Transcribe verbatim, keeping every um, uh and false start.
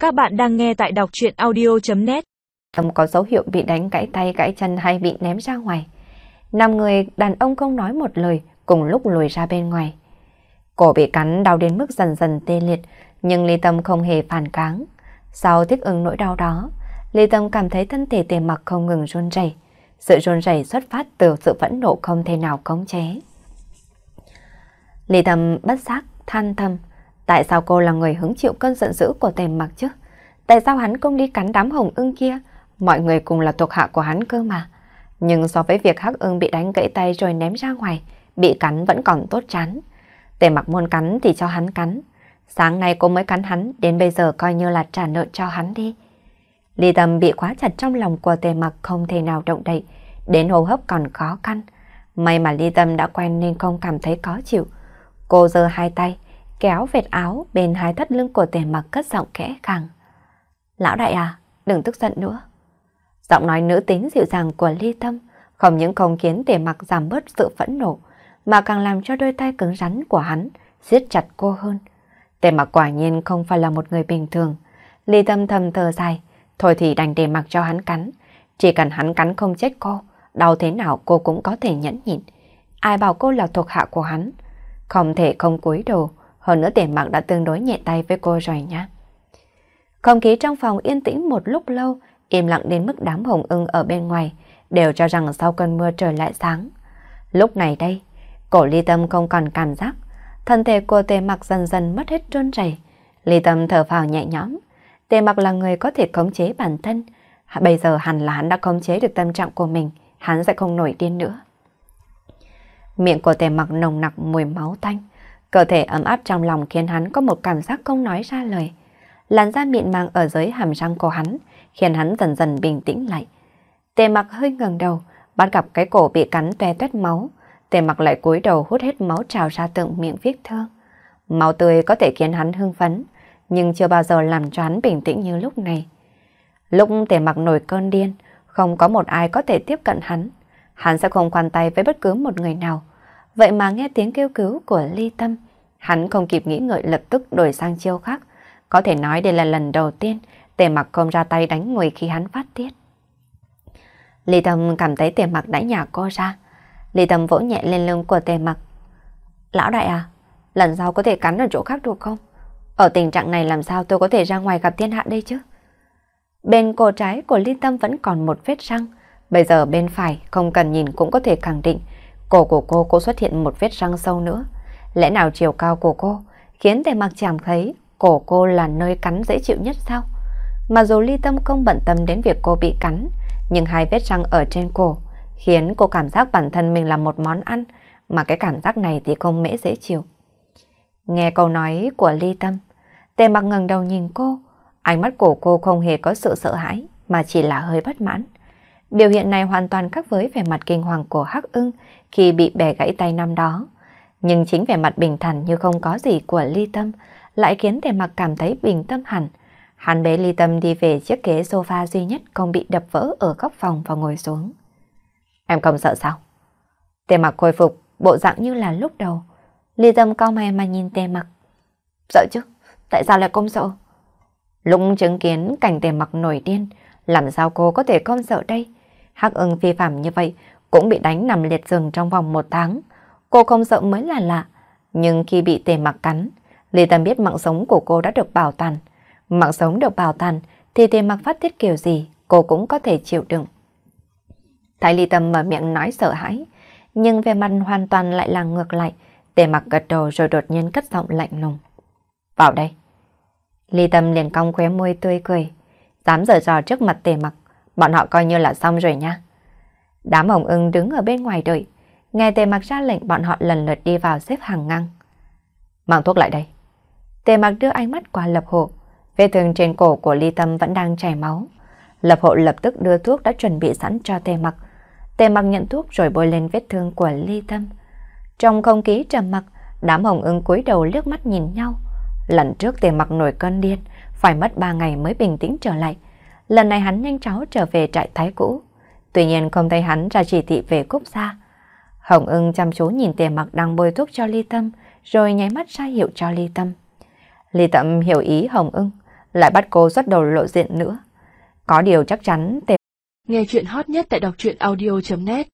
Các bạn đang nghe tại đọc truyện audio chấm net. Không có dấu hiệu bị đánh gãy tay gãy chân hay bị ném ra ngoài. Năm người đàn ông không nói một lời, cùng lúc lùi ra bên ngoài. Cổ bị cắn đau đến mức dần dần tê liệt, nhưng Ly Tâm không hề phản kháng. Sau thích ứng nỗi đau đó, Ly Tâm cảm thấy thân thể Tề Mặc không ngừng run rẩy. Sự run rẩy xuất phát từ sự phẫn nộ không thể nào khống chế. Ly Tâm bất giác than thầm, tại sao cô là người hứng chịu cơn giận dữ của Tề Mặc chứ? Tại sao hắn không đi cắn đám hồng ưng kia? Mọi người cùng là thuộc hạ của hắn cơ mà. Nhưng so với việc Hắc Ưng bị đánh gãy tay rồi ném ra ngoài, bị cắn vẫn còn tốt chán. Tề Mặc muốn cắn thì cho hắn cắn. Sáng nay cô mới cắn hắn, đến bây giờ coi như là trả nợ cho hắn đi. Ly Tâm bị khóa chặt trong lòng của Tề Mặc, không thể nào động đậy, đến hô hấp còn khó khăn. May mà Ly Tâm đã quen nên không cảm thấy khó chịu. Cô giơ hai tay, kéo vệt áo bên hai thắt lưng của Tề Mặc, cất giọng khẽ khàng. Lão đại à, đừng tức giận nữa. Giọng nói nữ tính dịu dàng của Ly Tâm không những không khiến Tề Mặc giảm bớt sự phẫn nộ, mà càng làm cho đôi tay cứng rắn của hắn siết chặt cô hơn. Tề Mặc quả nhiên không phải là một người bình thường. Ly Tâm thầm thở dài, thôi thì đành để mặc cho hắn cắn. Chỉ cần hắn cắn không chết cô, đau thế nào cô cũng có thể nhẫn nhịn. Ai bảo cô là thuộc hạ của hắn, không thể không cúi đầu. Hơn nữa Tề Mặc đã tương đối nhẹ tay với cô rồi nha. Không khí trong phòng yên tĩnh một lúc lâu, im lặng đến mức đám hồng ưng ở bên ngoài đều cho rằng sau cơn mưa trời lại sáng. Lúc này đây, cổ Ly Tâm không còn cảm giác, thân thể của Tề Mặc dần dần mất hết run rẩy. Ly Tâm thở phào nhẹ nhõm. Tề Mặc là người có thể khống chế bản thân, bây giờ hẳn là hắn đã khống chế được tâm trạng của mình, hắn sẽ không nổi điên nữa. Miệng của Tề Mặc nồng nặc mùi máu tanh, cơ thể ấm áp trong lòng khiến hắn có một cảm giác không nói ra lời. Làn da mịn màng ở dưới hàm răng của hắn khiến hắn dần dần bình tĩnh lại. Tề Mặc hơi ngẩng đầu, bắt gặp cái cổ bị cắn toe toét máu. Tề Mặc lại cúi đầu hút hết máu trào ra từ miệng vết thương. Máu tươi có thể khiến hắn hưng phấn, nhưng chưa bao giờ làm cho hắn bình tĩnh như lúc này. Lúc Tề Mặc nổi cơn điên, không có một ai có thể tiếp cận hắn. Hắn sẽ không khoan tay với bất cứ một người nào. Vậy mà nghe tiếng kêu cứu của Ly Tâm, hắn không kịp nghĩ ngợi lập tức đổi sang chiêu khác. Có thể nói đây là lần đầu tiên Tề Mặc không ra tay đánh người khi hắn phát tiết. Ly Tâm cảm thấy Tề Mặc đã nhả cô ra. Ly Tâm vỗ nhẹ lên lưng của Tề Mặc. Lão đại à, lần sau có thể cắn ở chỗ khác được không? Ở tình trạng này làm sao tôi có thể ra ngoài gặp thiên hạ đây chứ? Bên cổ trái của Ly Tâm vẫn còn một vết răng. Bây giờ bên phải không cần nhìn cũng có thể khẳng định cổ của cô cũng xuất hiện một vết răng sâu nữa. Lẽ nào chiều cao của cô khiến Tề Mặc chẳng thấy cổ cô là nơi cắn dễ chịu nhất sao? Mà dù Ly Tâm không bận tâm đến việc cô bị cắn, nhưng hai vết răng ở trên cổ khiến cô cảm giác bản thân mình là một món ăn, mà cái cảm giác này thì không mễ dễ chịu. Nghe câu nói của Ly Tâm, Tề Mặc ngẩng đầu nhìn cô, ánh mắt của cô không hề có sự sợ hãi, mà chỉ là hơi bất mãn. Biểu hiện này hoàn toàn khác với vẻ mặt kinh hoàng của Hắc Ưng khi bị bẻ gãy tay năm đó. Nhưng chính vẻ mặt bình thản như không có gì của Ly Tâm lại khiến Tề Mặc cảm thấy bình tâm hẳn. Hắn bế Ly Tâm đi về chiếc ghế sofa duy nhất không bị đập vỡ ở góc phòng và ngồi xuống. Em không sợ sao? Tề Mặc khôi phục bộ dạng như là lúc đầu. Ly Tâm cau mày mà nhìn Tề Mặc. Sợ chứ, tại sao lại không sợ? Lúc chứng kiến cảnh Tề Mặc nổi điên, làm sao cô có thể không sợ đây? Hắc Ưng vi phạm như vậy cũng bị đánh nằm liệt giường trong vòng một tháng. Cô không sợ mới là lạ. Nhưng khi bị Tề Mặc cắn, Ly Tâm biết mạng sống của cô đã được bảo toàn. Mạng sống được bảo toàn thì Tề Mặc phát tiết kiểu gì cô cũng có thể chịu đựng. Thấy Ly Tâm mở miệng nói sợ hãi, nhưng về mặt hoàn toàn lại là ngược lại. Tề Mặc gật đầu rồi đột nhiên cất giọng lạnh lùng. Vào đây. Ly Tâm liền cong khóe môi tươi cười. Dám giở trò trước mặt Tề Mặc, bọn họ coi như là xong rồi nha. Đám hồng ưng đứng ở bên ngoài đợi. Nghe Tề Mặc ra lệnh, bọn họ lần lượt đi vào xếp hàng ngang. Mang thuốc lại đây. Tề Mặc đưa ánh mắt qua Lập Hộ. Vết thương trên cổ của Ly Tâm vẫn đang chảy máu. Lập Hộ lập tức đưa thuốc đã chuẩn bị sẵn cho Tề Mặc. Tề Mặc nhận thuốc rồi bôi lên vết thương của Ly Tâm. Trong không khí trầm mặc, đám hồng ưng cúi đầu liếc mắt nhìn nhau. Lần trước Tề Mặc nổi cơn điên, phải mất ba ngày mới bình tĩnh trở lại. Lần này hắn nhanh chóng trở về trại thái cũ. Tuy nhiên không thấy hắn ra chỉ thị về Cúc Gia. Hồng Ưng chăm chú nhìn Tề Mặc đang bôi thuốc cho Ly Tâm, rồi nháy mắt ra hiệu cho Ly Tâm. Ly Tâm hiểu ý Hồng Ưng, lại bắt cô xuất đầu lộ diện nữa. Có điều chắc chắn tề... Nghe chuyện hot nhất tại đọc truyện audio chấm net